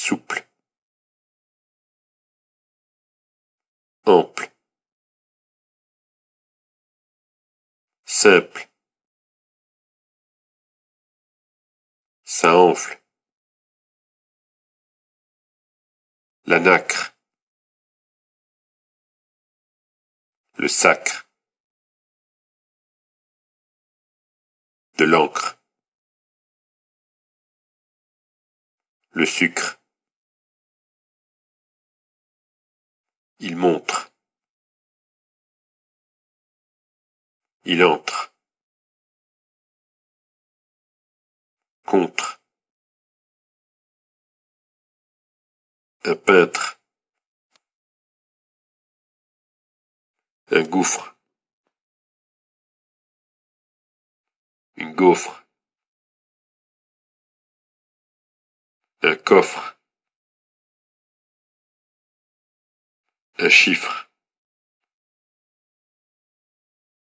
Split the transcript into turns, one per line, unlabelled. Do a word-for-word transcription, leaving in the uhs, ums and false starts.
souple, ample, simple, ça enfle, la nacre, le sacre, de l'encre, le sucre, il montre, il entre, contre, un peintre, un gouffre, une gaufre, un coffre, un chiffre,